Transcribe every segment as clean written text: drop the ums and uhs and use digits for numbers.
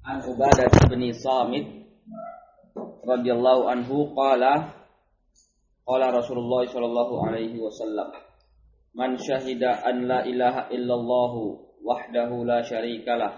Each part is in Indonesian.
An Ubadah bin Samit radhiyallahu anhu qala Rasulullah sallallahu alaihi wasallam man syahida an la ilaha illallah wahdahu la syarikalah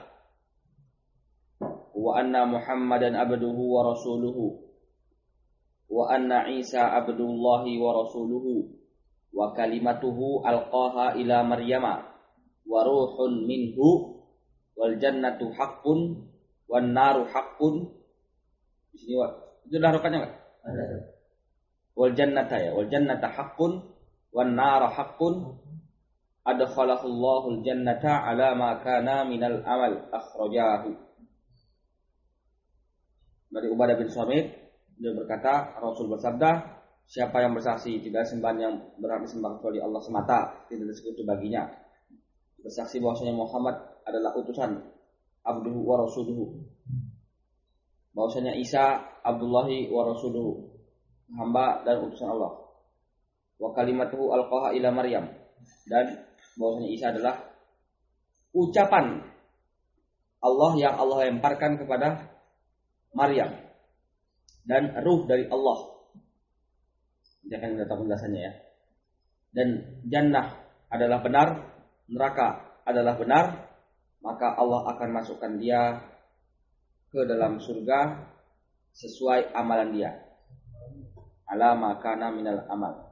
wa anna Muhammadan abduhu wa rasuluhu wa anna Isa abdullahi wa rasuluhu wa kalimatuhu alqaha ila Maryama wa ruhun minhu wal jannatu haqqun wan naru haqqun. Di sini itu dah rukanya enggak? Ada. Wal jannata haqqun wan naru haqqun adkhalahu Allahul jannata ala ma kana minal amal akhrajahu. Dari Ubadah bin Samit dia berkata, Rasul bersabda, siapa yang bersaksi tidak sembahan yang berhak disembah kecuali Allah semata, tidak ada sekutu baginya, bersaksi bahwasanya Muhammad adalah utusan abduhu wa rasuluhu, bahwasanya Isa abdullahi wa rasuluhu, hamba dan utusan Allah, wa kalimatuhu alqaha ila Maryam, dan bahwasanya Isa adalah ucapan Allah yang Allah lemparkan kepada Maryam dan ruh dari Allah. Dia akan datang penjelasannya ya. Dan jannah adalah benar, neraka adalah benar, maka Allah akan masukkan dia ke dalam surga sesuai amalan dia. Ala makana minal amal.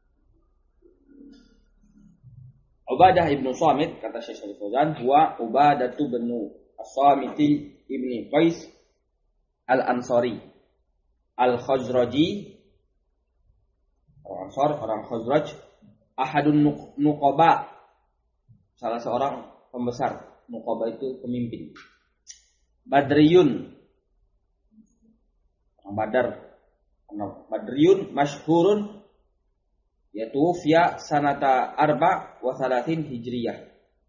Ubadah ibnu Samit, kata Syekh Shalih Fauzan, huwa Ubadatu bin As-Samiti ibni Qais al-Ansari al-Khazraji, orang Ansar, orang Khazraj, ahadun nuqaba, salah seorang pembesar. Nuqaba itu pemimpin. Badriyun, orang Badar. Badriyun masyhurun, yaitu fiya sanata arba wa salatin hijriyah,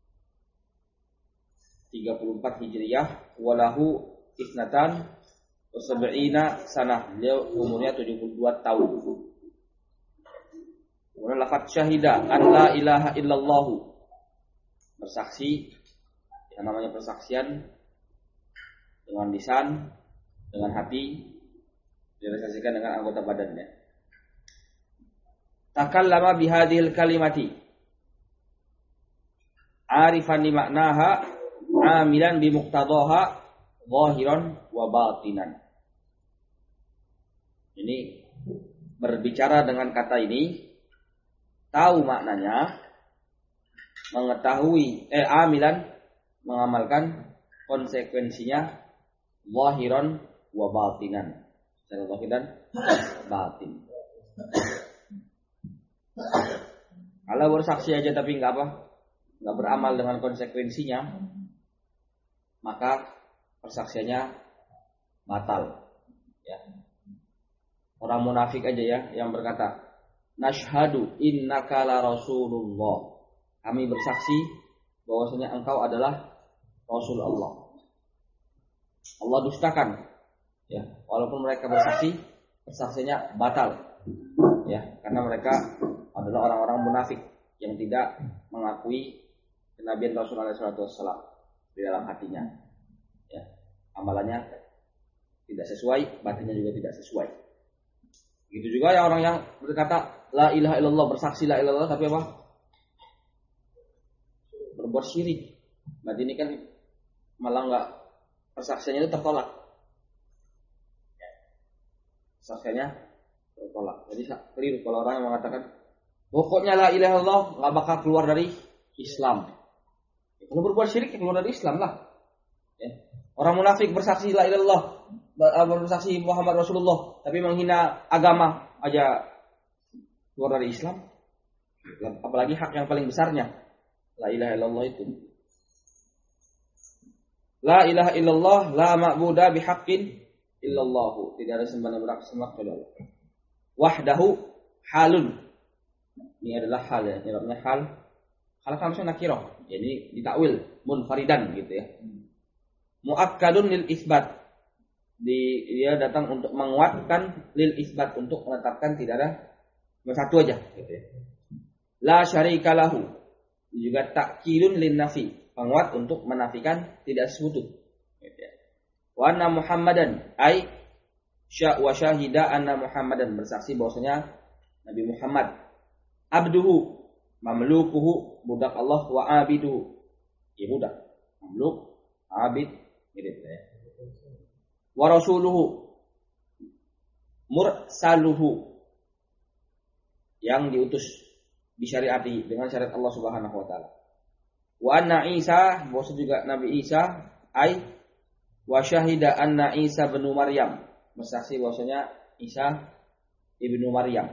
34 hijriyah, walahu isnatan wa sab'ina sanah, beliau umurnya 72 tahun. Kemudian lafaz syahida an la ilaha illallah, bersaksi, yang namanya persaksian dengan lisan, dengan hati, direalisasikan dengan anggota badannya. Takallama bihadhil kalimati arifan li maknaha amilan bi muqtadaha zahiran wa batinan. Ini berbicara dengan kata ini, tahu maknanya, mengetahui amilan, mengamalkan konsekuensinya, zahiran wa batinan, secara zahir dan batin. Kalau bersaksi aja tapi enggak beramal dengan konsekuensinya, maka persaksiannya batal. Ya. Orang munafik aja ya yang berkata, nashhadu innaka la rasulullah, kami bersaksi bahwasanya engkau adalah Rasul Allah. Allah dustakan, ya, walaupun mereka bersaksi, persaksiannya batal, ya, karena mereka adalah orang-orang munafik yang tidak mengakui kenabian Rasulullah SAW di dalam hatinya, ya, amalannya tidak sesuai, batinnya juga tidak sesuai. Begitu juga ya orang yang berkata la ilaha illallah, bersaksi la ilaha illallah, tapi apa? Berbuat syirik. Berarti ini kan malah enggak, persaksiannya itu tertolak. Persaksiannya tertolak. Jadi keliru kalau orang yang mengatakan pokoknya la ilaha illallah enggak bakal keluar dari Islam. Kalau berbuat syirik keluar dari Islam lah. Ya. Orang munafik bersaksi la ilaha illallah, bersaksi Muhammad Rasulullah, tapi menghina agama aja keluar dari Islam. Apalagi hak yang paling besarnya, la ilaha illallah itu. La ilaha illallah, la ma'buda bihaqqin illallah, tidak ada sembahan yang berhak disembah kecuali Allah. Wahdahu halun, ini adalah hal ya, nyebabnya hal. Hal kan maksudnya nakirah, jadi ditakwil munfaridan gitu ya. Muakkadun lil isbat, dia datang untuk menguatkan, lil isbat, untuk menetapkan tidak ada, cuma satu aja gitu ya. La syarika lahu, juga takkilun lin nafi, penguat untuk menafikan tidak sekutu gitu ya. Wa anna Muhammadan ay wa syahida anna Muhammadan, bersaksi bahwasanya Nabi Muhammad abduhu, mamlukuhu, budak Allah, wa abiduhu, ya budak, mamluk, abid, mirip ya. Wa rasuluhu, mursaluhu, yang diutus bisyariati, dengan syariat Allah Subhanahu wa taala. Wa anna Isa, bahwa juga Nabi Isa, ai wa syahida anna Isa bin Maryam, bersaksi bahwasanya Isa ibnu Maryam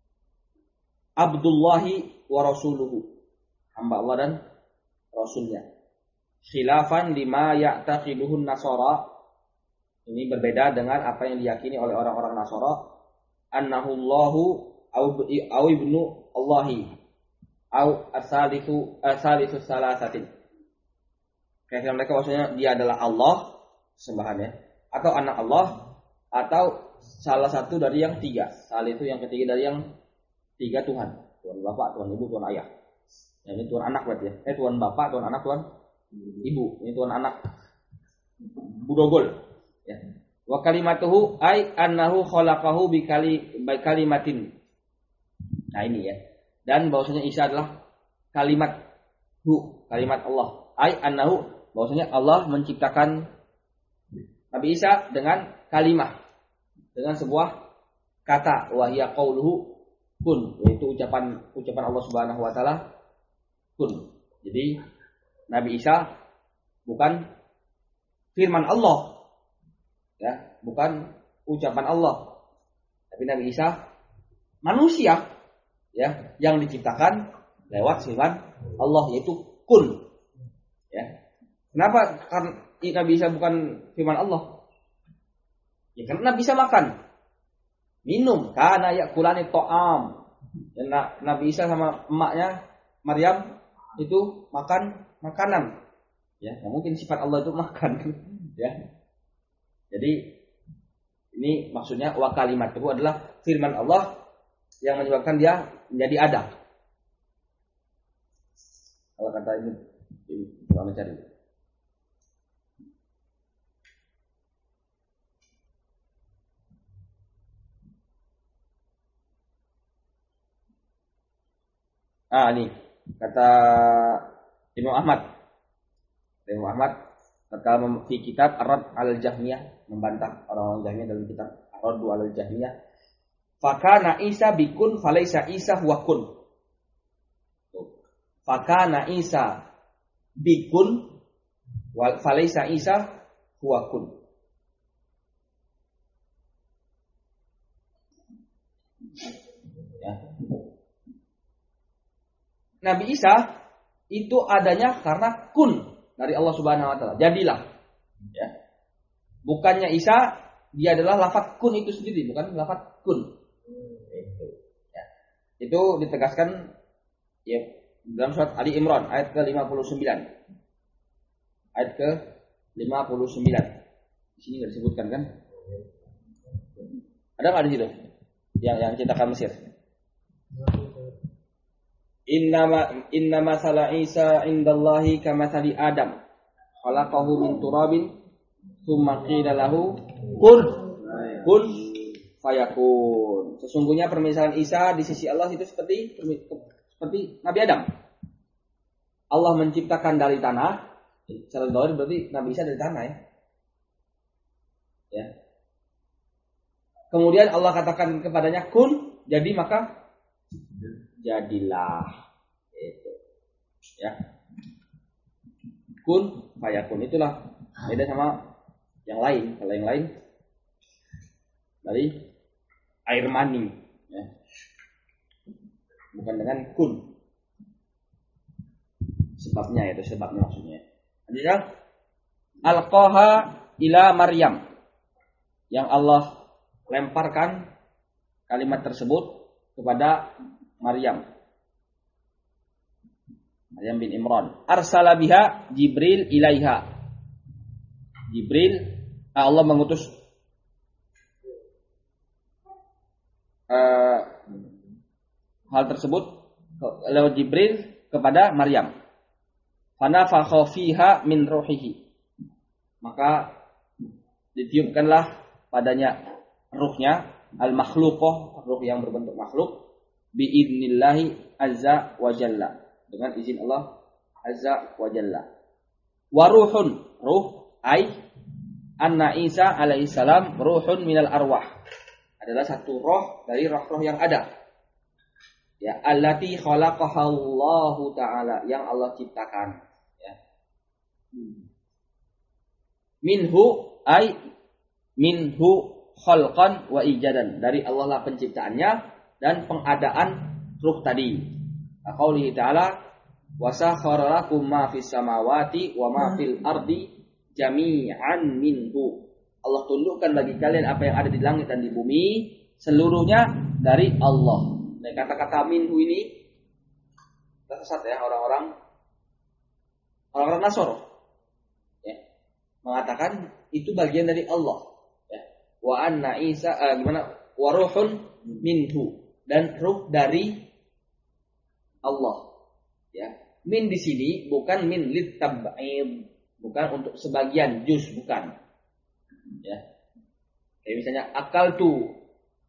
Abdullahi wa rasuluhu, hamba Allah dan rasulnya. Khilafan lima ya'taqiduhun Nasara, ini berbeda dengan apa yang diyakini oleh orang-orang Nasara, annahu Allahu au ibnu Allahi au asalithu salasatin. Kata mereka maksudnya dia adalah Allah sembahannya, atau anak Allah, atau salah satu dari yang tiga. Salah itu yang ketiga dari yang tiga Tuhan. Tuhan Bapak, Tuhan Ibu, Tuhan Ayah. Nah, ini Tuhan anak berarti ya. Tuhan Bapak, Tuhan anak, Tuhan Ibu. Ini Tuhan anak. Budogol. Ya. Wa kalimatuhu ay annahu khalaqahu bi kalimatin. Nah ini ya. Dan bahwasanya Isa adalah kalimat kalimat Allah. Ay annahu, bahwasanya Allah menciptakan Nabi Isa dengan kalimah, dengan sebuah kata, wa hiya qauluhu kun, yaitu ucapan Allah Subhanahu wa taala kun. Jadi Nabi Isa bukan firman Allah. Ya, bukan ucapan Allah. Tapi Nabi Isa manusia, ya, yang diciptakan lewat firman Allah, yaitu kun. Ya. Kenapa? Karena Nabi Isa bukan firman Allah. Ya, karena bisa makan, minum, karena yakulani ta'am. Dan Nabi Isa sama emaknya Maryam itu makan makanan. Ya, nggak mungkin sifat Allah itu makan. Ya. Jadi ini maksudnya wa kalimat itu adalah firman Allah yang menyebabkan dia menjadi ada. Kalau kata ini kita mencari. Ini kata Imam Ahmad. Imam Ahmad kalau di kitab Ar-Radd al-Jahmiyah, membantah orang-orang Jahmiyah dalam kitab Ar-Radd al-Jahmiyah, fakana Isa bikun falaisa Isa huwa kun. Fakana Isa bikun falaisa Isa huwa kun. Ya. Nabi Isa itu adanya karena kun dari Allah Subhanahu wa taala. Jadilah. Ya. Bukannya Isa, dia adalah lafaz kun itu sendiri, bukan lafaz kun. Itu. Ya. Itu ditegaskan ya dalam surat Ali Imran ayat ke-59. Ayat ke-59. Di sini enggak disebutkan kan? Ada enggak di situ? Yang cetakan Mesir. Inna masala Isa indallahi kamathali Adam. Khalaqahu min turabin tsumma qila lahu kun fayakun. Sesungguhnya permisalan Isa di sisi Allah itu seperti Nabi Adam. Allah menciptakan dari tanah. Secara zahir berarti Nabi Isa dari tanah ya. Ya. Kemudian Allah katakan kepadanya kun, jadi maka jadilah. Itu. Ya. Kun fayakun, itulah beda sama yang lain. Kalau yang lain dari air mani ya. Bukan dengan kun. Sebabnya itu sebabnya maksudnya. Jadi alqaha ila Maryam, yang Allah lemparkan kalimat tersebut kepada Maryam bin Imran. Arsala biha Jibril ilaiha. Allah mengutus hal tersebut lewat Jibril kepada Maryam. Fanafakha fiha min ruhihi. Maka ditiupkanlah padanya ruhnya, al-makhluqah, ruh yang berbentuk makhluk, biidnillahi azza wa jalla, dengan izin Allah azza wa jalla. Wa ruhun, ruh ai anna Isa alaihissalam ruhun minal arwah, adalah satu roh dari roh-roh yang ada. Ya, allati khalaqahallahu ta'ala, yang Allah ciptakan. Ya. Minhu ay minhu khalqan wa ijadan, dari Allah lah penciptaannya dan pengadaan ruh tadi. Qaulihi ta'ala wa sakhkhara lakum ma fis samawati wa ma fil ardi jami'an minhu. Allah tundukkan bagi kalian apa yang ada di langit dan di bumi seluruhnya dari Allah. Nah, kata-kata minhu ini tersesat ya orang-orang Nasoro. Ya, mengatakan itu bagian dari Allah. Ya. Wa anna Isa wa ruhun minhu, dan ruh dari Allah. Ya. Min di sini bukan min litab'id, bukan untuk sebagian juz, bukan. Ya. Kayak misalnya akal tu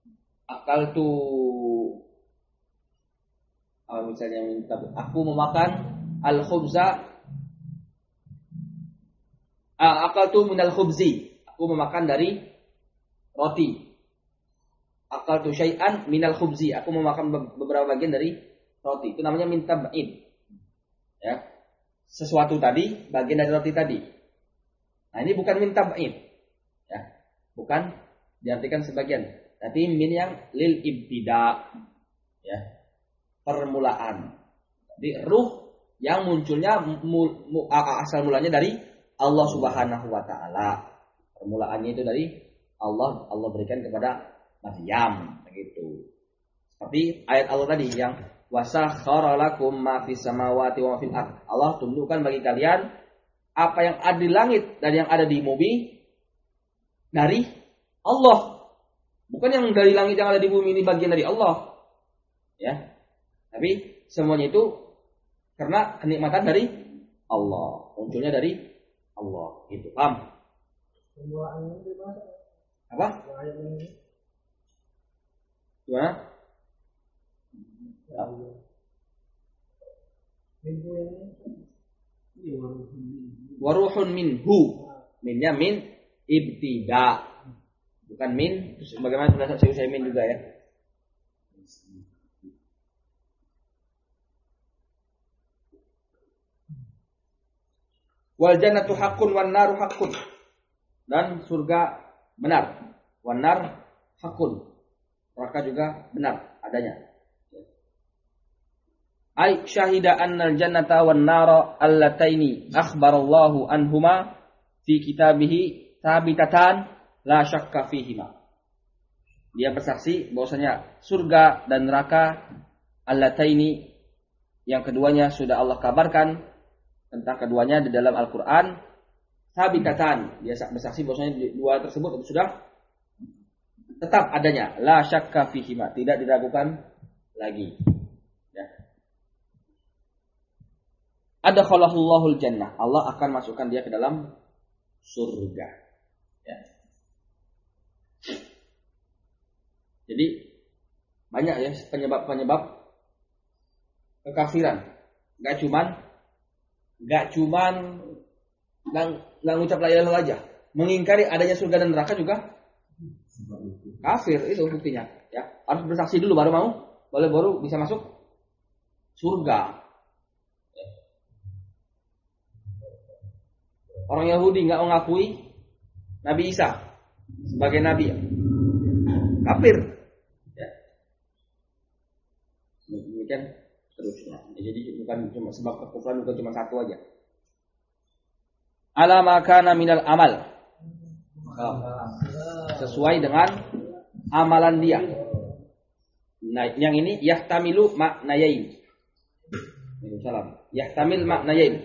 misalnya minta aku memakan al-khubza, akaltu minal khubzi, aku memakan dari roti. Akaltu syai'an minal khubzi, aku memakan beberapa bagian dari roti. Itu namanya minta ba'id. Ya. Sesuatu tadi bagian dari roti tadi. Nah, ini bukan minta ba'id. Ya. Bukan diartikan sebagian, tapi min yang lil ibtida. Ya. Permulaan. Jadi ruh yang munculnya asal mulanya dari Allah Subhanahu wa taala. Permulaannya itu dari Allah berikan kepada Maryam, begitu. Seperti ayat Allah tadi yang wasakhkhara lakum ma fis samawati wa fil ard. Allah tundukkan bagi kalian apa yang ada di langit dan yang ada di bumi dari Allah. Bukan yang dari langit yang ada di bumi ini bagian dari Allah. Ya. Tapi semuanya itu karena kenikmatan dari Allah, munculnya dari Allah. Gitu. Paham? Apa? Gimana? Waruhun minhu. Minnya min ibtida. Bukan min, bagaimana pendapat saya min juga ya. Wal jannatu haqqun wan naru haqqun, dan surga benar, wan nar haqqun, neraka juga benar adanya. Ai syahida annal jannata wan nara allataini akhbarallahu anhuma fi kitabihi thabitatan la syakka fihima. Dia bersaksi bahwasanya surga dan neraka allataini, yang keduanya sudah Allah kabarkan tentang keduanya di dalam Al-Quran, sabitatan, dia bersaksi bahwasanya dua tersebut itu sudah tetap adanya, la syakka fihima, tidak diragukan lagi. Ya. Adkhalahul jannah, Allah akan masukkan dia ke dalam surga. Ya. Jadi banyak ya penyebab kekafiran. Gak cuman nggak ngucap la ilaha illallah aja, mengingkari adanya surga dan neraka juga kafir, itu buktinya. Ya, harus bersaksi dulu baru bisa masuk surga. Ya. Orang Yahudi nggak mengakui Nabi Isa sebagai nabi, kafir. Ya. Demikian terusnya. Jadi bukan cuma sebab kekufuran, bukan cuma satu aja. Ala ma kana minal amal. Sesuai dengan amalan dia. Nah, yang ini yahtamilu maknayain. Salam. Yahtamil maknayain.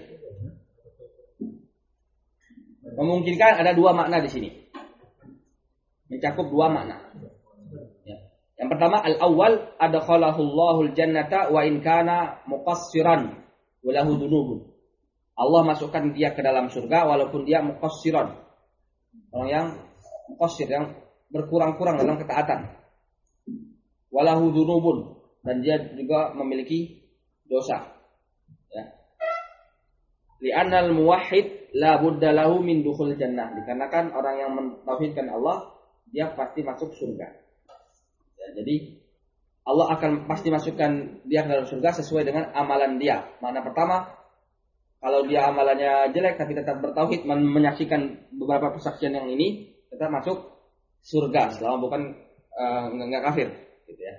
Memungkinkan ada dua makna di sini. Mencakup dua makna. Yang pertama, al-awwal adkhalahullahu al-jannata wa in kana muqassiran wa lahu dzunubun. Allah masukkan dia ke dalam surga walaupun dia muqassiran, orang yang muqassir, yang berkurang-kurang dalam ketaatan. Walahu dzunubun, dan dia juga memiliki dosa. Ya. Li'annal muwahhid la budda lahu min dukhul jannah. Dikarenakan orang yang mentauhidkan Allah, dia pasti masuk surga. Ya, jadi Allah akan pasti masukkan dia ke dalam surga sesuai dengan amalan dia. Makna pertama, kalau dia amalannya jelek tapi tetap bertauhid, menyaksikan beberapa persaksian yang ini, tetap masuk surga selama bukan enggak kafir, gitu ya.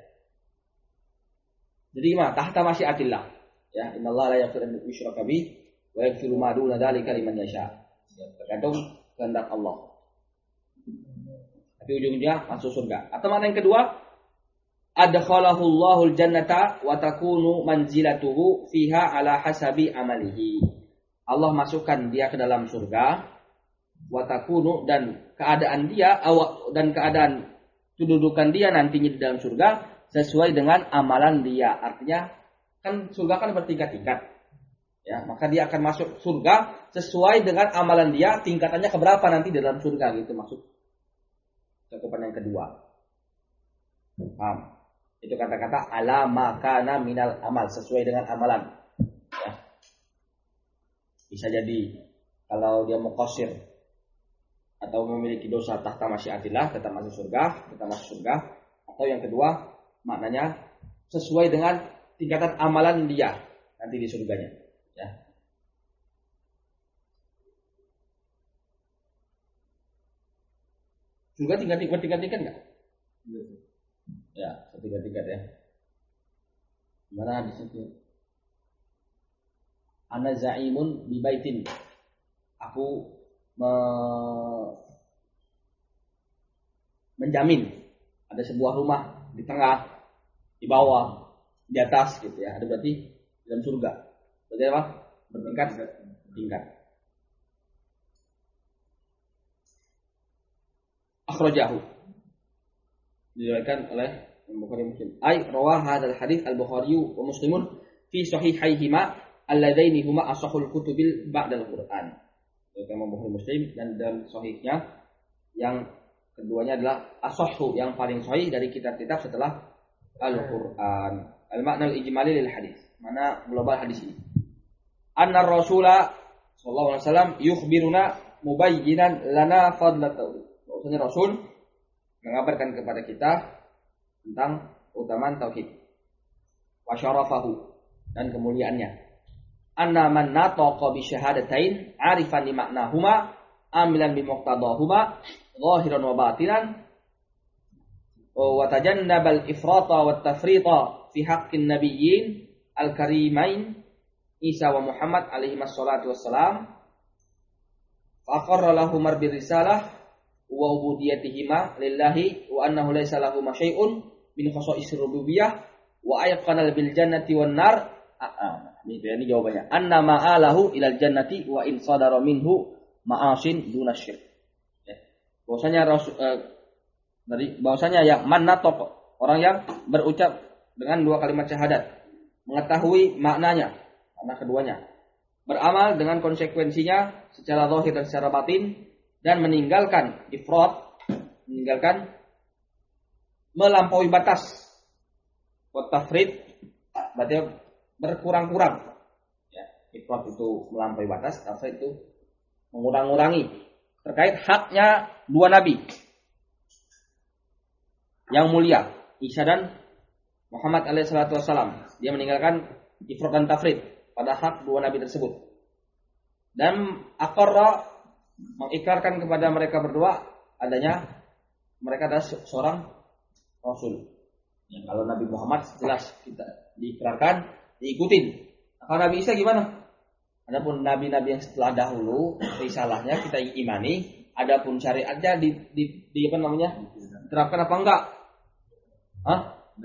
Jadi gimana? Tahta masyiatillah. Ya, innallaha la yaghfiru an yushraka bihi wa yaghfiru ma duna dzalika liman yasha. Ya, tergantung kehendak Allah. Tapi ujungnya masuk surga. Atau makna yang kedua, adkhalahu Allahul jannata wa takunu manzilatuhu fiha ala hasabi amalihi. Allah masukkan dia ke dalam surga, wa takunu, dan keadaan dia dan keadaan kedudukan dia nantinya di dalam surga sesuai dengan amalan dia. Artinya kan surga kan bertingkat-tingkat. Ya, maka dia akan masuk surga sesuai dengan amalan dia, tingkatannya keberapa nanti di dalam surga, gitu maksud cakupan yang kedua. Paham? Itu kata-kata ala makana minal amal, sesuai dengan amalan. Ya. Bisa jadi kalau dia muqassir atau memiliki dosa tahta masyiatillah, tetap masuk surga, Atau yang kedua, maknanya sesuai dengan tingkatan amalan dia nanti di surganya. Ya. Surga tingkat-tingkat enggak? Ya, tingkat-tingkat ya. Gimana di situ? Ana za'imun bi baitin. Aku menjamin ada sebuah rumah di tengah, di bawah, di atas, gitu ya. Ada berarti dalam surga. Berarti apa? Bertingkat. Akhrajahu, diriwayatkan oleh Bukhari Muslim. Ai rawah hadzal hadits al-Bukhari wa Muslimun fi sahihaihima alladaini huma ashahul kutubil ba'dal Qur'an. Diriwayatkan Bukhari Muslim, dan dalam sahihnya yang keduanya adalah ashahhu, yang paling sahih dari kitab-kitab setelah Al-Qur'an. Al-makna al-ijmali lil hadis. Mana global hadis ini? Anna Rasulullah sallallahu alaihi wasallam yukhbiruna mubayyinan lana fadlatahu. Maksudnya Rasul mengabarkan kepada kita tentang keutamaan tauhid, wa syarafahu, dan kemuliaannya. Anna man nataqa bi syahadatain arifan li ma'nahuma amilan bi muqtadahuma zahiran wa batinan wa tajannabal ifrata wat tafrita fi haqqin nabiyyin al-karimain Isa wa Muhammad alaihi wassalatu wassalam, fa aqarra lahum bir risalah wa ubudiyatihima lillahi wa annahu laysa lahu syai'un min khasa'isir rububiyyah wa ayqana bil jannati wan nar. Ini jawabannya. Anna ma'alahu ilal jannati wa in sadara minhu ma'asin duna syirk. Ya. Bahwasanya yang mannatok, orang yang berucap dengan dua kalimat syahadat, mengetahui maknanya, makna keduanya, beramal dengan konsekuensinya secara zahir dan secara batin, dan meninggalkan ifrat, meninggalkan melampaui batas, wa tafrid, berarti berkurang-kurang. Ya, ifrat itu melampaui batas, tafrid itu mengurang-urangi terkait haknya dua nabi yang mulia, Isa dan Muhammad alaihi salatu wassalam. Dia meninggalkan ifrat dan tafrid pada hak dua nabi tersebut. Dan aqarra, mengikrarkan kepada mereka berdua adanya mereka adalah seorang rasul. Ya, kalau Nabi Muhammad jelas kita diikrarkan, diikutin. Kalau Nabi Isa gimana? Adapun nabi-nabi yang setelah dahulu risalahnya kita imani, adapun syariatnya di apa namanya? Diterapkan apa enggak? Hah?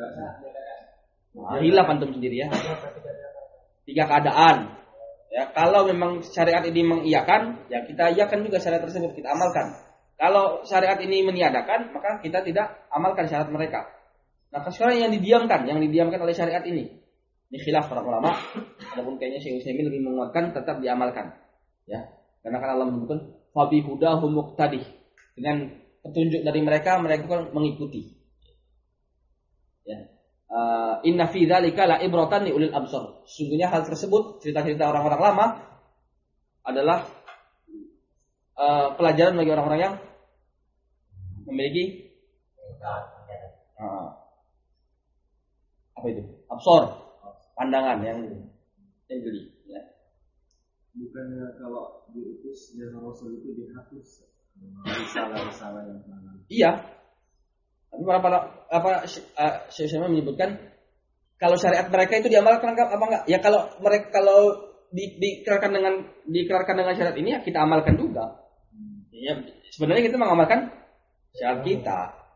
Hilaf antum sendiri ya. Tiga keadaan. Ya, kalau memang syariat ini mengiyakan, ya kita iyakan juga syariat tersebut, kita amalkan. Kalau syariat ini meniadakan, maka kita tidak amalkan syariat mereka. Nah, sekarang yang didiamkan oleh syariat ini khilaf para ulama. Adapun kayaknya Syekh Utsaimin lebih menguatkan tetap diamalkan. Ya, karena kan Allah menyebutkan fa bi hudahum muqtadi. Dengan petunjuk dari mereka kan mengikuti. Ya. Inna fi dzalika la ibratan li ulil absar. Sesungguhnya hal tersebut, cerita-cerita orang-orang lama adalah pelajaran bagi orang-orang yang memiliki apa itu? Absor, pandangan yang jeli. Ya. Bukannya kalau diutus dan Rasul itu dihapus risalah-risalah yang mana? Iya. Tapi Syekh menyebutkan kalau syariat mereka itu diamalkan apa enggak? Ya kalau dikerarkan dengan syariat ini ya kita amalkan juga. Ya, sebenarnya kita mengamalkan syariat kita.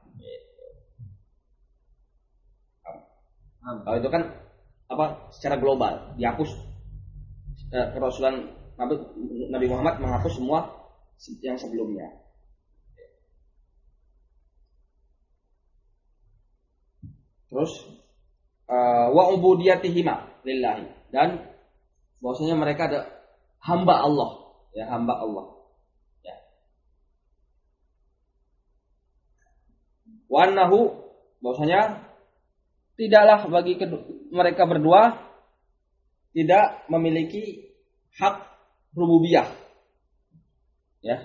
Kalau itu kan secara global dihapus. Kerasulan Nabi Muhammad menghapus semua yang sebelumnya. Terus wa ubudiyatihima lillahi, dan bahwasanya mereka ada hamba Allah, ya hamba Allah. Ya. Wa annahu, bahwasanya tidaklah bagi mereka berdua tidak memiliki hak rububiyah. Ya.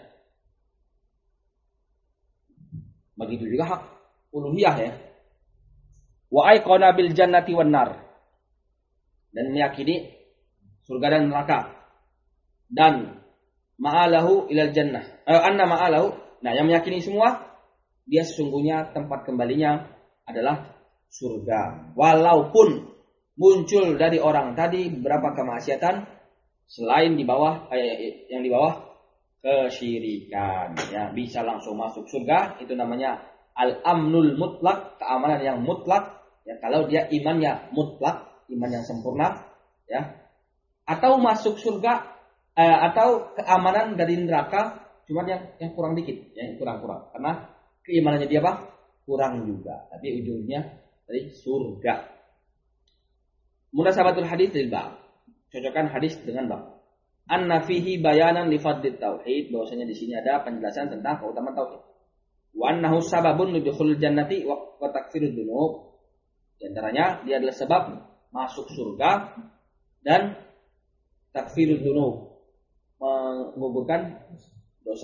Begitu juga hak uluhiyah ya. Wa aiqana bil jannati wan nar, dan meyakini surga dan neraka, dan ma'alahu ilal jannah, anna ma'alahu, nah yang meyakini semua dia sesungguhnya tempat kembalinya adalah surga, walaupun muncul dari orang tadi beberapa kemaksiatan selain yang di bawah kesyirikan, ya bisa langsung masuk surga. Itu namanya al-amnul mutlak, keamanan yang mutlak. Ya, kalau dia imannya mutlak, iman yang sempurna, ya, atau masuk surga, atau keamanan dari neraka, cuma yang kurang dikit, yang kurang, karena keimanannya dia kurang juga, tapi ujungnya dari surga. Munasabatul hadis lil bab, cocokkan hadis dengan bab. Anna fihi bayanan li fadlit tauhid, bahwasanya di sini ada penjelasan tentang keutamaan tauhid. Wa annahu sababun li dukhulil jannati wa takfirud dzunub. Di antaranya dia adalah sebab masuk surga dan takfirud dzunub, menggugurkan dosa.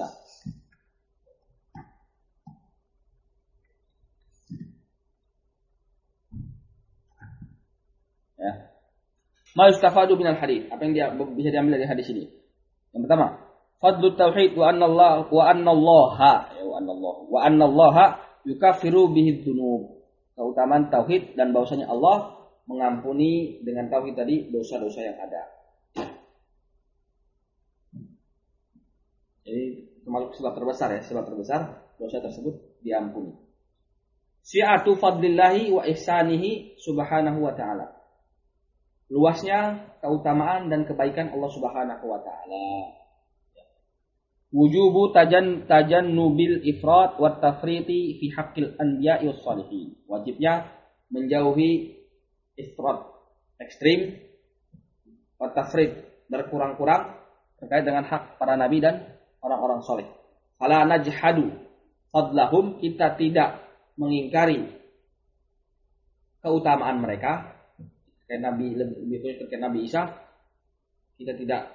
Ya. Ma yustafadu minal hadis, apa yang dia bisa diambil dari hadis ini? Yang pertama, fadlut tauhid wa anna Allah yukaffiru bihi dzunub. Keutamaan tauhid dan bahwasanya Allah mengampuni dengan tauhid tadi dosa-dosa yang ada. Jadi termasuk sebab terbesar ya, sebab terbesar dosa tersebut diampuni. Si'atu fadlillahi wa ihsanihi subhanahu wa ta'ala. Luasnya keutamaan dan kebaikan Allah Subhanahu wa taala. Wujubu tajannubil ifrat wat tafriti fi haqqil anbiya'i was shalihin. Wajibnya menjauhi ifrat, ekstrim, wat tafrit, berkurang-kurang terkait dengan hak para nabi dan orang-orang saleh. Fala najhadu fadlahum, kita tidak mengingkari keutamaan mereka. Terkait Nabi, lebih terkait Nabi Isa, kita tidak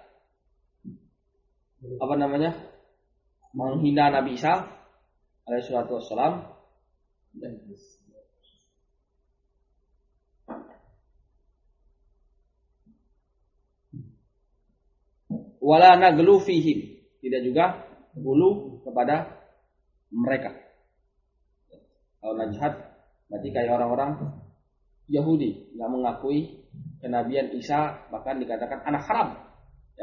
menghina Nabi Isa alaihi salatu wassalam. Wala naglu fihim, tidak juga gulu kepada mereka. Kalau najhad berarti kayak orang-orang Yahudi nggak mengakui kenabian Isa, bahkan dikatakan anak haram, ya.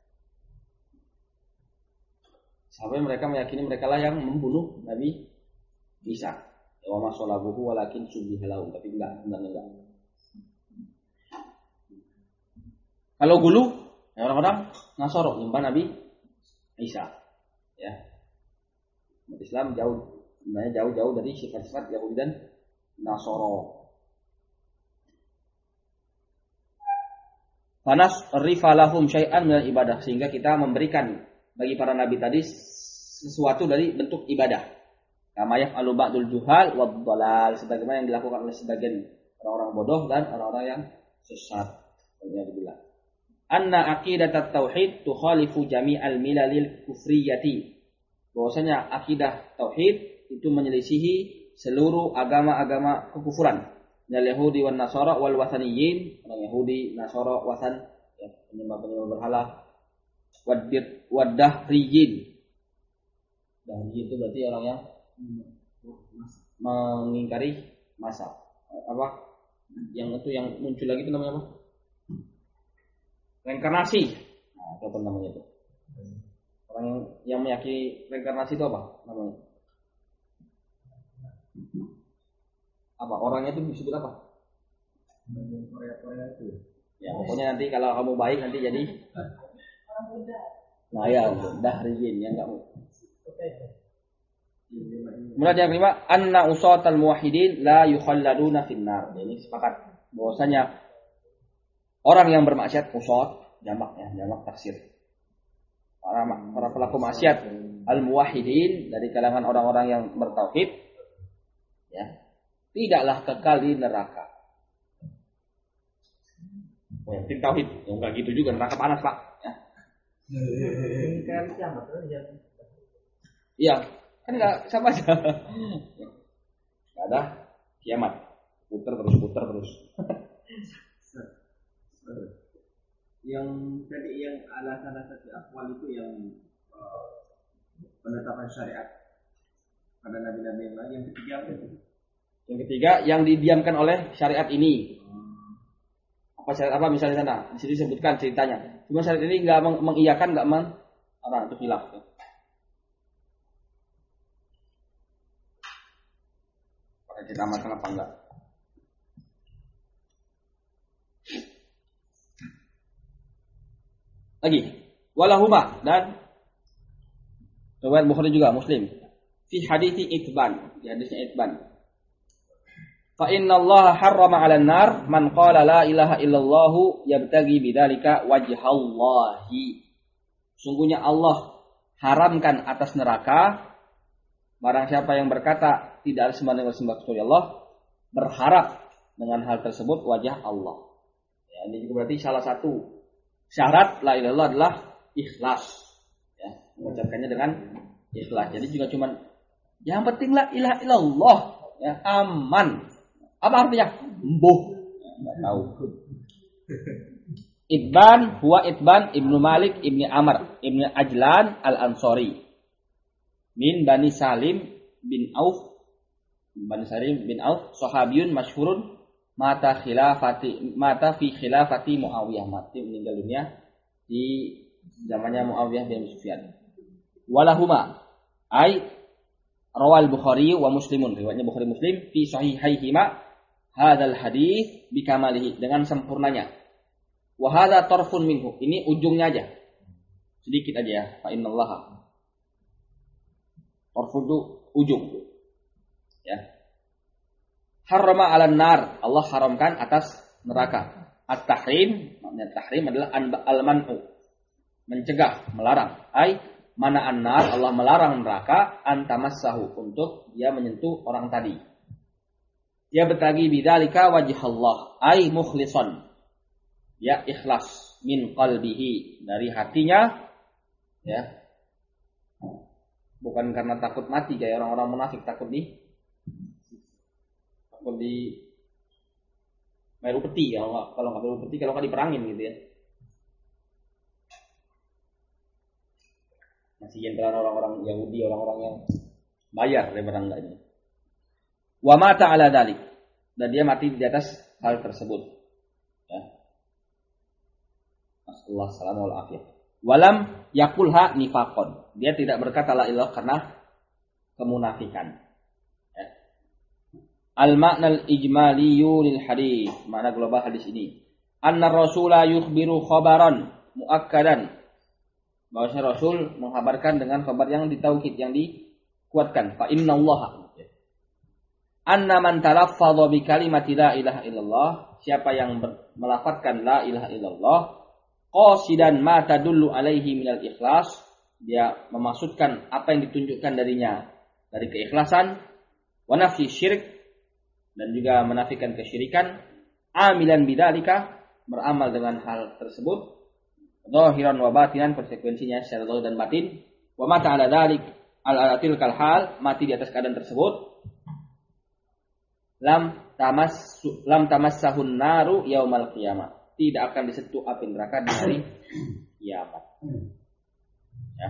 Sampai mereka meyakini mereka lah yang membunuh Nabi Isa. Wa ma salabuhu walakin syubbiha lahum, tapi sebenarnya enggak. Kalau gulu, ya orang-orang Nasoro nyembah Nabi Isa, ya. Umat Islam jauh dari sifat-sifat Yahudi dan Nasoro. Fanas rifalahum syai'an minal ibadah, sehingga kita memberikan bagi para nabi tadi sesuatu dari bentuk ibadah. Kama yaf'alu ba'dul juhal wad dhalal, sebagaimana yang dilakukan oleh sebagian orang-orang bodoh dan orang-orang yang sesat. Alhamdulillah. Anna aqidat tauhid tukhalifu jami'al milalil kufriyati. Bahwasanya akidah tauhid itu menyelisihi seluruh agama-agama kekufuran. Minal Yahudi wan Nasara wal wathaniyin, orang Yahudi, Nasara, wathan, ya, penyembah-penyembah berhala, wadahriyin. Dahriyin itu berarti orang yang mengingkari masa. Apa? Yang itu yang muncul lagi itu namanya apa? Reinkarnasi. Nah, itu apa namanya itu? Orang yang meyakini reinkarnasi itu apa namanya? Apa? Orangnya itu disebut apa? Korea itu. Ya, pokoknya nanti kalau kamu baik nanti jadi orang Buddha. Nah, ya, dahriyin yang enggak mau. Kemudian yang kelima, anna usatal muwahhidin la yukhalladuna finnar. Ini sepakat bahwasanya orang yang bermaksiat, usat jamak taksir. Para pelaku maksiat al-muwahhidin dari kalangan orang-orang yang bertauhid, ya, tidaklah kekal di neraka. Oh, yang tauhid, yang enggak gitu juga, neraka panas, Pak, ya. Kan kiamat ya. Iya, kan enggak sama aja. Enggak ada kiamat. Putar terus. Yang tadi yang alasan akwal itu yang penetapan syariat pada nabi-nabi yang lain. Yang ketiga apa itu? Yang ketiga yang didiamkan oleh syariat ini. Apa syariat apa misalnya sana? Di sini disebutkan ceritanya. Cuma syariat ini enggak mengiyakan, enggak itu khilaf. Pakai kita amalkan apa enggak? Lagi, walahuma dan riwayat Bukhari juga Muslim. Fi hadithi Itban, di hadisnya Itban. Fa inna Allah harrama 'alan nar man qala la ilaha illallah yabtaghi bidzalika wajhallahi. Sungguhnya Allah haramkan atas neraka barang siapa yang berkata tidak ada sembahan yang disembah kecuali Allah, berharap dengan hal tersebut wajah Allah. Ya, ini juga berarti salah satu syarat la ilaha illallah adalah ikhlas. Ya, mengucapkannya dengan ikhlas. Jadi juga cuman yang penting la ilaha illallah, ya, aman. Apa artinya? Mbuh. Enggak tahu. Itban huwa Itban ibnu Malik ibni Amr ibni Ajlan al-Ansari min Bani Salim bin Auf sahabiyun masyhurun mata fi khilafati Muawiyah, mati meninggal dunia di zamannya Muawiyah bin Sufyan. Walahuma ai rawal Bukhari wa Muslimun, riwayatnya Bukhari Muslim fi sahihaihima hadzal hadis bikamalihi, dengan sempurnanya. Wa hadza tarfun minhu, ini ujungnya aja. Sedikit aja ya. Fa innallaha. Tarfun itu ujung. Ya. Harrama 'alan nar, Allah haramkan atas neraka. At-tahrim, makna tahrim adalah al-man'u, mencegah, melarang. Ai mana an-nar, Allah melarang neraka antamassahu, untuk dia menyentuh orang tadi. Dia bertagi bidzalika wajhallah, ai mukhlishan. Ya ikhlas min qalbihi, dari hatinya, ya. Bukan karena takut mati kayak orang-orang munafik takut di bayar upeti, kalau nggak bayar upeti, kalau nggak diperangin gitu ya. Masih jenderal orang-orang Yahudi, orang-orang yang bayar daripada enggaknya. Wa mata ala dalik, dan dia mati di atas hal tersebut. Ya. Nasallahu alaihi wal afiyah. Walam yakulha nifaqon, dia tidak berkata la ilaha karena kemunafikan. Ya. Al makna al ijmaliyu lil hadis, makna global hadis ini. Anna rasula yukhbiru khabaran muakkadan, bahwasanya Rasul menghabarkan dengan kabar yang ditauhid, yang dikuatkan. Fa innallaha anna man talaffadha bi kalimati la ilaha illallah, siapa yang melafazkan la ilaha illallah qasidan ma tadullu alaihi minal ikhlas, dia memaksudkan apa yang ditunjukkan darinya dari keikhlasan, wa nafyi syirik, dan juga menafikan kesyirikan, amilan bidzalika, beramal dengan hal tersebut, zahiran wa batinan, konsekuensinya secara zahir dan batin, wa mata ala dzalik ala tilkal hal, mati di atas keadaan tersebut, lam tamassahun naru yaumal qiyamah, tidak akan disentuh api neraka di hari kiamat. Ya.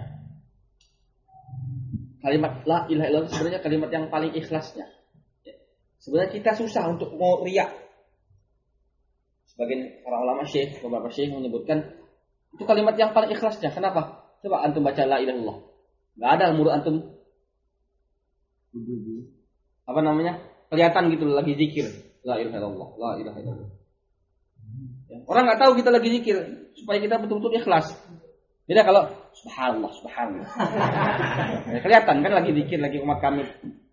Kalimat la ilaha illallah sebenarnya kalimat yang paling ikhlasnya. Ya. Sebenarnya kita susah untuk mau riya. Sebagian para ulama syekh, beberapa syekh menyebutkan itu kalimat yang paling ikhlasnya. Kenapa? Coba antum baca la ilaha illallah. Enggak ada mulut antum apa namanya? Kelihatan gitu lagi zikir. La ilaha illallah, la ilaha illallah. Ya. Orang enggak tahu kita lagi zikir supaya kita betul-betul ikhlas. Beda kalau subhanallah, subhanallah. Ya, kelihatan kan lagi zikir, lagi umat kami.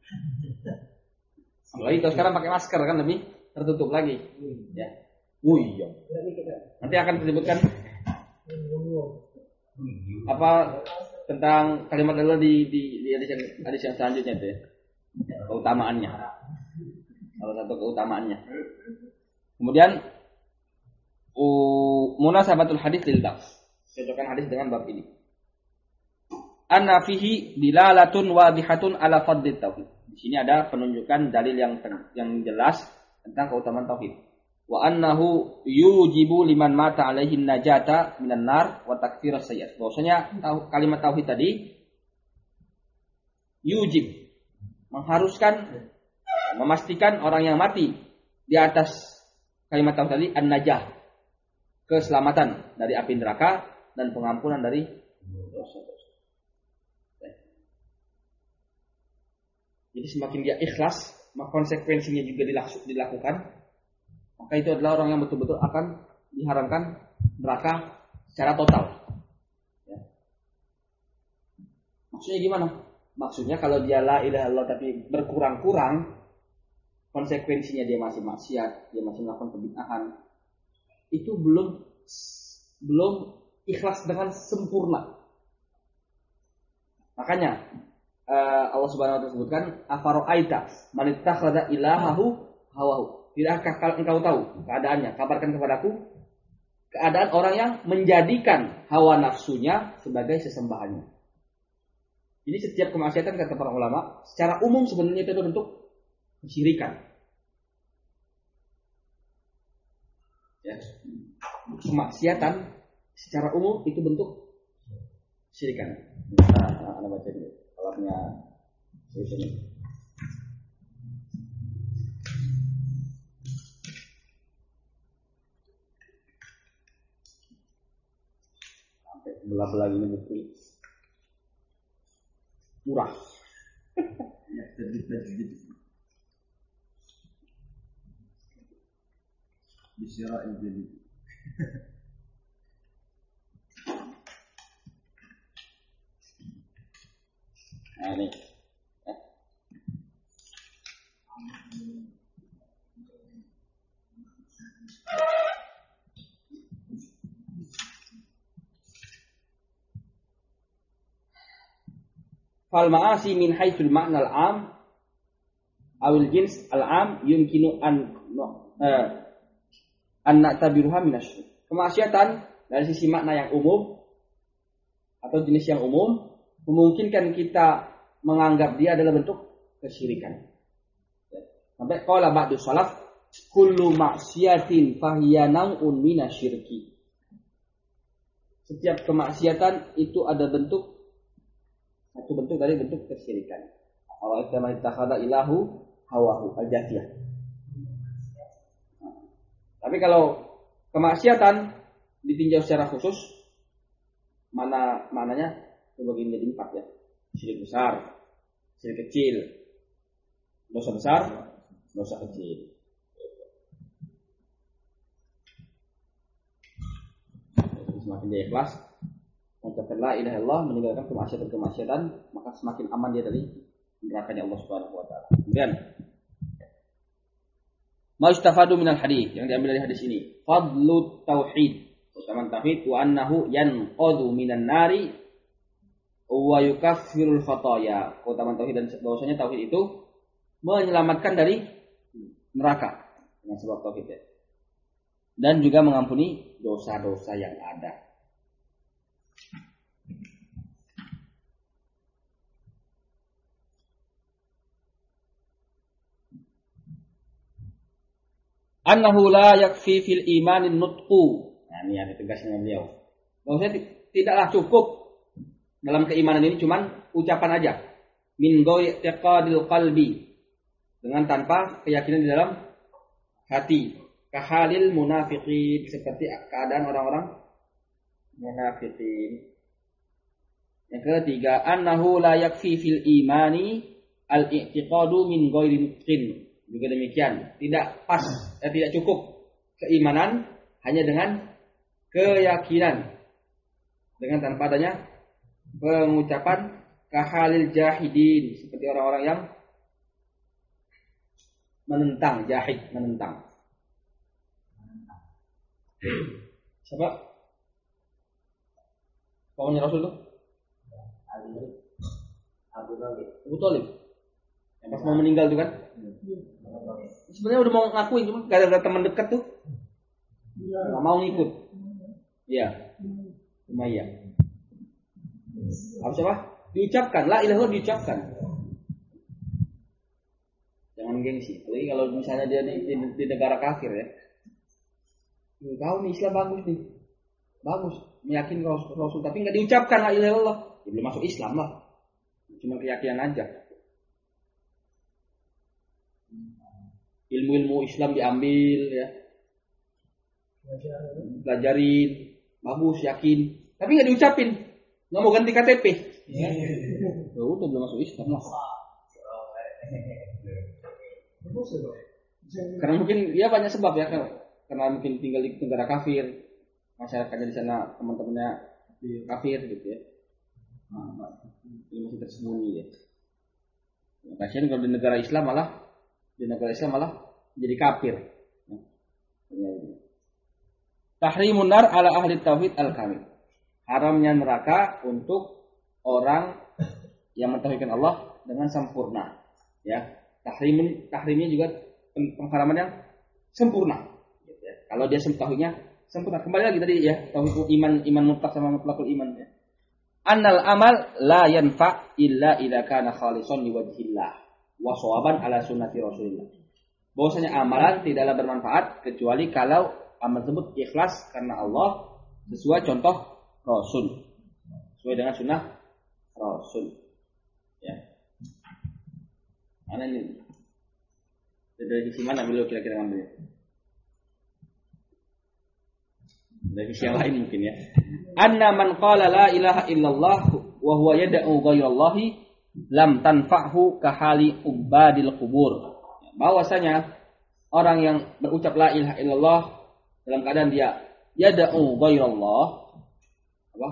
Apalagi kalau sekarang pakai masker kan lebih tertutup lagi. Ya. Iya. Nanti akan disebutkan apa tentang kalimat Allah di hadis yang selanjutnya itu ya. Keutamaannya. Salah satu keutamaannya. Kemudian munasabatul hadis lil bab. Cocokkan hadis dengan bab ini. Anna fihi dilalatun wadihatun ala fadlit tauhid. Di sini ada penunjukan dalil yang jelas tentang keutamaan tauhid. Wa annahu yujibu liman mata alaihi najata minan nar wa takfir as-sayyi'at. Bahwasanya kalimat tauhid tadi yujib, mengharuskan, memastikan orang yang mati di atas kalimat tauhid tadi an-najah, keselamatan dari api neraka dan pengampunan dari dosa-dosa. Jadi semakin dia ikhlas, maka konsekuensinya juga dilakukan, maka itu adalah orang yang betul-betul akan diharamkan neraka secara total. Ya. Maksudnya gimana? Maksudnya kalau dia la ilaha illallah tapi berkurang-kurang, konsekuensinya dia masih maksiat, dia masih melakukan kebid'ahan, itu belum ikhlas dengan sempurna. Makanya Allah Subhanahu wa taala sebutkan afara'aita man ittakhadha ilahahu hawahu. Tidakkah engkau tahu keadaannya? Kabarkan kepadaku keadaan orang yang menjadikan hawa nafsunya sebagai sesembahannya. Jadi setiap kemaksiatan kata para ulama secara umum sebenarnya itu bentuk kesyirikan. Ya. Kemaksiatan secara umum itu bentuk kesyirikan. Kita baca dulu alatnya sini. Sampai belah-belah ini buku murah. Ya, terjadi. Bisyara jadi. Nah ini. Fal ma'asi min haitsul ma'na al-'am awil jins al-'am yumkinu an na'tabiruha min asy-syirk. Kemaksiatan dari sisi makna yang umum atau jenis yang umum memungkinkan kita menganggap dia adalah bentuk kesyirikan. Sampai qala ba'du salaf kullu maksiatin fahiya naw'un minasyirki. Setiap kemaksiatan itu ada satu bentuk dari bentuk kesyirikan. Allah Ta'ala ittakhadha ilahu hawahu al-jafiyah. Tapi kalau kemaksiatan ditinjau secara khusus, mananya terbagi menjadi 4 ya. Syirik besar, syirik kecil, dosa besar, dosa kecil. Semakin dia ikhlas mengucapkan la ilaha illallah, meninggalkan kemaksiatan, maka semakin aman dia dari nerakanya Allah Subhanahu wa taala. Kemudian ma'istafadu minal hadis, yang diambil dari hadis ini, fadlut tauhid, keutamaan tauhid, wa annahu yanqadu minan nari wa yukaffirul khotoya. Keutamaan tauhid dan bahwasanya tauhid itu menyelamatkan dari neraka dengan sebab tauhid ya. Dan juga mengampuni dosa-dosa yang ada. Annahu la yakfi fil imanin nutqu. Nah, ini ada tegasnya beliau. Bahwasanya tidaklah cukup dalam keimanan ini cuman ucapan aja. Min ghairi qalbi. Dengan tanpa keyakinan di dalam hati. Kahalil munafiqin, seperti keadaan orang-orang munafiqin. Yang ketiga, annahu la yakfi fil imani al-i'tiqadu min ghairi nutqin. Juga demikian, tidak cukup keimanan hanya dengan keyakinan, dengan tanpa adanya pengucapan kahalil jahidin, seperti orang-orang yang menentang, jahid menentang. Siapa? Pamannya Rasul tuh? Abu Thalib. Yang pas mau meninggal tuh kan? Sebenarnya udah mau ngakuin, cuma gak ada teman dekat tuh, nggak mau ngikut. Iya, Umayyah. Apa siapa? Diucapkan, la ilaha illallah diucapkan. Jangan gengsi. Jadi kalau misalnya dia di negara kafir ya, kau nih Islam bagus, meyakini Rasul, tapi nggak diucapkan la ilaha illallah, ya belum masuk Islam lah, cuma keyakinan aja. Ilmu-ilmu Islam diambil ya, belajarin, bagus, yakin, tapi nggak diucapin, nggak mau ganti KTP. Ya udah belum masuk Islam lah. Karena mungkin ya banyak sebab ya, karena mungkin tinggal di negara kafir, masyarakatnya di sana teman-temannya kafir gitu ya. Ini masih tersembunyi ya. Kasihan kalau di negara Islam malah jadi kafir. Tahrimun nar ala ahli tauhid al-kamil. Haramnya neraka untuk orang yang mentauhidkan Allah dengan sempurna. Ya, tahrimnya juga pengharaman yang sempurna. Ya. Kalau dia tauhidnya sempurna. Kembali lagi tadi ya, tauhid iman mutlak sama mutlakul iman ya. Annal amal la yanfa illa idza kana khalisan liwajhillah wa shawaban ala sunnati Rasulillah. Bahwasanya amalan tidaklah bermanfaat kecuali kalau amal tersebut ikhlas karena Allah, sesuai contoh Rasul, sesuai dengan sunnah Rasul. Ya. Mana ini? Dari sisi mana beliau kira-kira ngambil? Dari sisi yang lain mungkin ya. Anna man qala la ilaha illallah wa huwa yad'u ghairallahi lam tanfa'hu kahali ubadil qubur. Bahwasanya orang yang berucap la ilaha illallah dalam keadaan dia yad'u ghairallah, apa?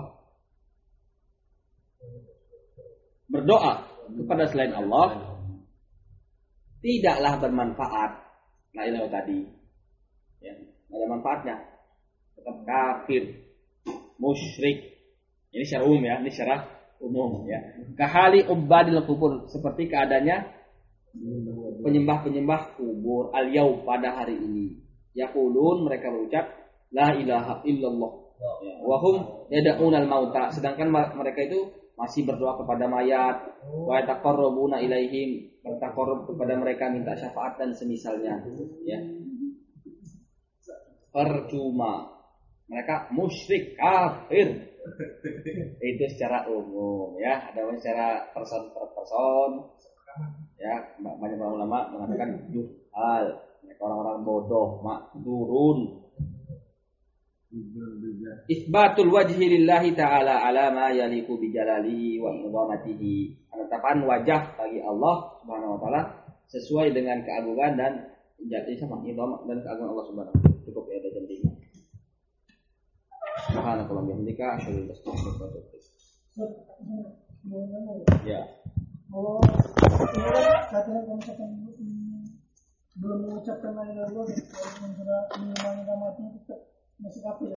Berdoa kepada selain Allah, tidaklah bermanfaat la ilaha tadi. Ya, tidak ada manfaatnya. Tetap kafir, musyrik. Ini secara umum ya, ini secara umum ya. Kahali ubadil kubur, seperti keadaannya penyembah kubur al-yaum pada hari ini. Yaqulun, mereka berucap la ilaha illallah. Ya, wa hum yad'unal mauta, sedangkan mereka itu masih berdoa kepada mayat. Wa yataqarrabuna ilaihim, bertaqarrub kepada mereka, minta syafaat dan semisalnya ya. Percuma, mereka musyrik, kafir. Itu secara umum ya. Ada secara person per person ya. Banyak ulama mengatakan juhal, mereka orang-orang bodoh, makdurun. Isbatul wajhi lillahi ta'ala ala ma yaliku bi jalalihi wa idhamatihi. Penetapan wajah bagi Allah Subhanahu wa taala sesuai dengan keagungan dan jati sama idhamah dan keagungan Allah Subhanahu wa taala. Cukup ya, ada jam 5. Subhanallahi bihamdika asyhadu an la ilaha illa anta astaghfiruka. Ya. Oh, katanya belum mengucapkan la ilaha illallah dan mengimani mati masih kafir.